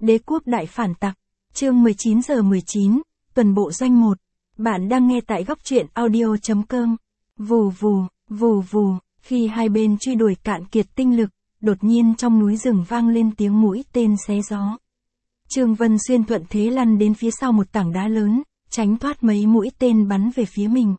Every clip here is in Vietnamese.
Đế quốc đại phản tặc, chương 19 giờ 19, tuần bộ doanh 1. Bạn đang nghe tại góc truyện audio.com. Vù vù, vù vù, khi hai bên truy đuổi cạn kiệt tinh lực, đột nhiên trong núi rừng vang lên tiếng mũi tên xé gió. Trương Vân Xuyên thuận thế lăn đến phía sau một tảng đá lớn, tránh thoát mấy mũi tên bắn về phía mình.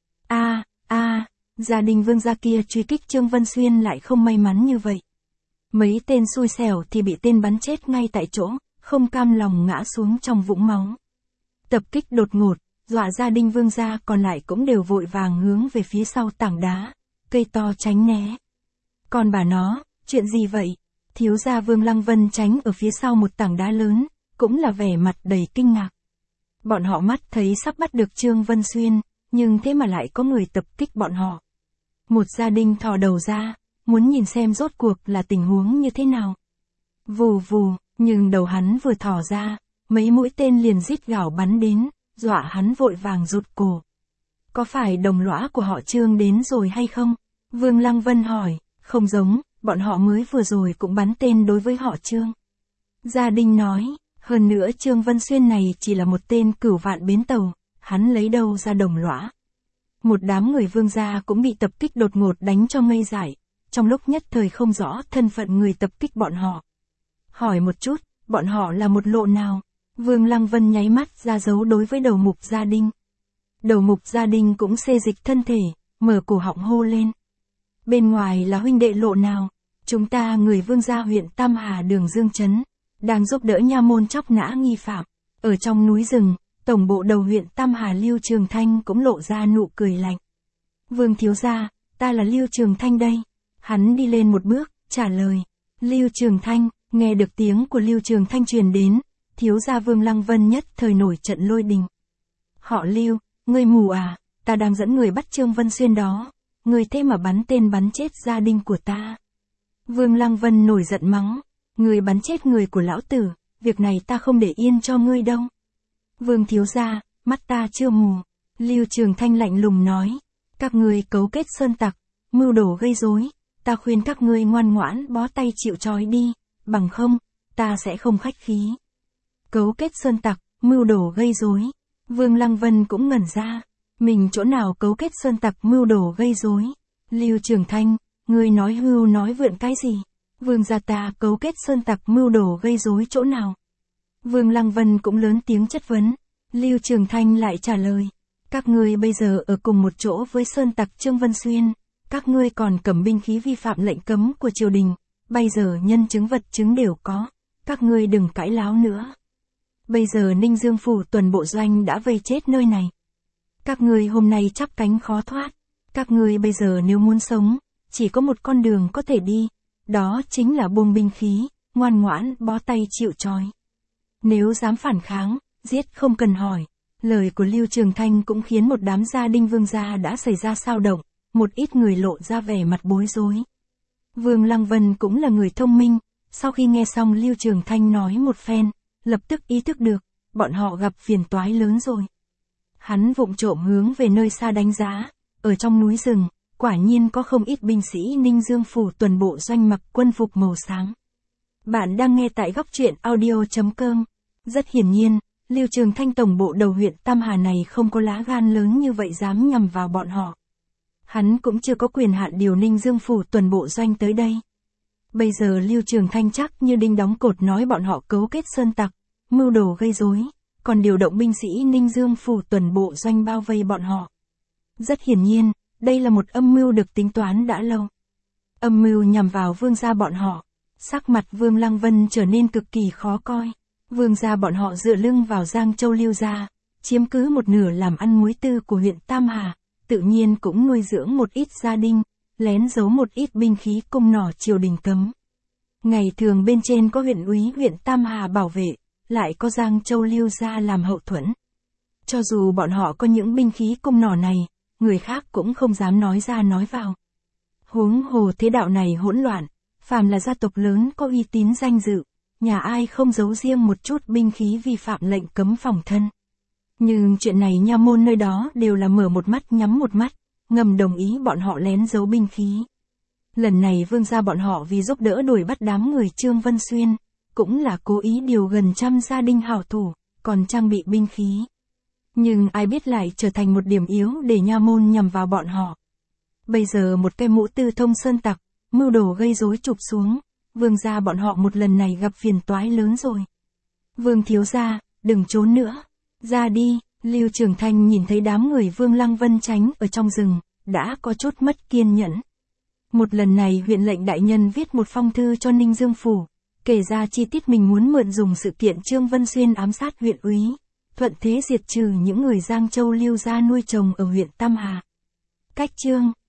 Gia đình Vương gia kia truy kích Trương Vân Xuyên lại không may mắn như vậy. Mấy tên xui xẻo thì bị tên bắn chết ngay tại chỗ, không cam lòng ngã xuống trong vũng máu. Tập kích đột ngột, dọa gia đình Vương gia còn lại cũng đều vội vàng hướng về phía sau tảng đá, cây to tránh né. Còn bà nó, chuyện gì vậy? Thiếu gia Vương Lăng Vân tránh ở phía sau một tảng đá lớn, cũng là vẻ mặt đầy kinh ngạc. Bọn họ mắt thấy sắp bắt được Trương Vân Xuyên, nhưng thế mà lại có người tập kích bọn họ. Một gia đình thò đầu ra, muốn nhìn xem rốt cuộc là tình huống như thế nào. Vù vù, nhưng đầu hắn vừa thò ra, mấy mũi tên liền rít gào bắn đến, dọa hắn vội vàng rụt cổ. Có phải đồng lõa của họ Trương đến rồi hay không? Vương Lăng Vân hỏi. Không giống, bọn họ mới vừa rồi cũng bắn tên đối với họ Trương. Gia đình nói, hơn nữa Trương Vân Xuyên này chỉ là một tên cửu vạn bến tàu, hắn lấy đâu ra đồng lõa. Một đám người Vương gia cũng bị tập kích đột ngột đánh cho ngây dại, trong lúc nhất thời không rõ thân phận người tập kích bọn họ. Hỏi một chút, bọn họ là một lộ nào? Vương Lăng Vân nháy mắt ra dấu đối với đầu mục gia đình. Đầu mục gia đình cũng xê dịch thân thể, mở cổ họng hô lên. Bên ngoài là huynh đệ lộ nào? Chúng ta người Vương gia huyện Tam Hà đường Dương Trấn, đang giúp đỡ nha môn chóc nã nghi phạm. Ở trong núi rừng, tổng bộ đầu huyện Tam Hà Lưu Trường Thanh cũng lộ ra nụ cười lạnh. Vương thiếu gia, ta là Lưu Trường Thanh đây. Hắn đi lên một bước, trả lời. Lưu Trường Thanh, nghe được tiếng của Lưu Trường Thanh truyền đến, thiếu gia Vương Lăng Vân nhất thời nổi trận lôi đình. Họ Lưu, ngươi mù à, ta đang dẫn người bắt Trương Vân Xuyên đó, ngươi thế mà bắn tên bắn chết gia đình của ta. Vương Lăng Vân nổi giận mắng, ngươi bắn chết người của lão tử, việc này ta không để yên cho ngươi đâu. Vương thiếu gia, mắt ta chưa mù. Lưu Trường Thanh lạnh lùng nói, các ngươi cấu kết sơn tặc, mưu đồ gây rối, ta khuyên các ngươi ngoan ngoãn bó tay chịu trói đi, bằng không, ta sẽ không khách khí. Cấu kết sơn tặc, mưu đồ gây rối. Vương Lăng Vân cũng ngẩn ra, mình chỗ nào cấu kết sơn tặc mưu đồ gây rối? Lưu Trường Thanh, ngươi nói hưu nói vượn cái gì? Vương gia ta cấu kết sơn tặc mưu đồ gây rối chỗ nào? Vương Lăng Vân cũng lớn tiếng chất vấn. Lưu Trường Thanh lại trả lời, các ngươi bây giờ ở cùng một chỗ với sơn tặc Trương Vân Xuyên, các ngươi còn cầm binh khí vi phạm lệnh cấm của triều đình, bây giờ nhân chứng vật chứng đều có, các ngươi đừng cãi láo nữa. Bây giờ Ninh Dương phủ tuần bộ doanh đã vây chết nơi này. Các ngươi hôm nay chắp cánh khó thoát, các ngươi bây giờ nếu muốn sống, chỉ có một con đường có thể đi, đó chính là buông binh khí, ngoan ngoãn bó tay chịu trói. Nếu dám phản kháng, giết không cần hỏi. Lời của Lưu Trường Thanh cũng khiến một đám gia đình Vương gia đã xảy ra xao động, một ít người lộ ra vẻ mặt bối rối. Vương Lăng Vân cũng là người thông minh, sau khi nghe xong Lưu Trường Thanh nói một phen, lập tức ý thức được, bọn họ gặp phiền toái lớn rồi. Hắn vụng trộm hướng về nơi xa đánh giá, ở trong núi rừng, quả nhiên có không ít binh sĩ Ninh Dương phủ tuần bộ doanh mặc quân phục màu sáng. Bạn đang nghe tại góc truyện audio.com. Rất hiển nhiên, Lưu Trường Thanh tổng bộ đầu huyện Tam Hà này không có lá gan lớn như vậy dám nhằm vào bọn họ. Hắn cũng chưa có quyền hạn điều Ninh Dương phủ tuần bộ doanh tới đây. Bây giờ Lưu Trường Thanh chắc như đinh đóng cột nói bọn họ cấu kết sơn tặc, mưu đồ gây rối, còn điều động binh sĩ Ninh Dương phủ tuần bộ doanh bao vây bọn họ. Rất hiển nhiên, đây là một âm mưu được tính toán đã lâu. Âm mưu nhằm vào vương gia bọn họ. Sắc mặt Vương Lăng Vân trở nên cực kỳ khó coi. Vương gia bọn họ dựa lưng vào Giang Châu Lưu gia, chiếm cứ một nửa làm ăn muối tư của huyện Tam Hà, tự nhiên cũng nuôi dưỡng một ít gia đình, lén giấu một ít binh khí cung nỏ triều đình cấm. Ngày thường bên trên có huyện úy huyện Tam Hà bảo vệ, lại có Giang Châu Lưu gia làm hậu thuẫn. Cho dù bọn họ có những binh khí cung nỏ này, người khác cũng không dám nói ra nói vào. Huống hồ thế đạo này hỗn loạn, phàm là gia tộc lớn có uy tín danh dự, nhà ai không giấu riêng một chút binh khí vi phạm lệnh cấm phòng thân. Nhưng chuyện này nha môn nơi đó đều là mở một mắt nhắm một mắt, ngầm đồng ý bọn họ lén giấu binh khí. Lần này vương gia bọn họ vì giúp đỡ đuổi bắt đám người Trương Vân Xuyên, cũng là cố ý điều gần trăm gia đình hảo thủ, còn trang bị binh khí. Nhưng ai biết lại trở thành một điểm yếu để nha môn nhằm vào bọn họ. Bây giờ một cái mũ Tư Thông sơn tặc, mưu đồ gây rối chụp xuống, Vương gia bọn họ một lần này gặp phiền toái lớn rồi. Vương thiếu gia, đừng trốn nữa. Ra đi, Lưu Trường Thanh nhìn thấy đám người Vương Lăng Vân tránh ở trong rừng, đã có chút mất kiên nhẫn. Một lần này huyện lệnh đại nhân viết một phong thư cho Ninh Dương Phủ, kể ra chi tiết mình muốn mượn dùng sự kiện Trương Vân Xuyên ám sát huyện úy, thuận thế diệt trừ những người Giang Châu Lưu gia nuôi trồng ở huyện Tam Hà. Cách chương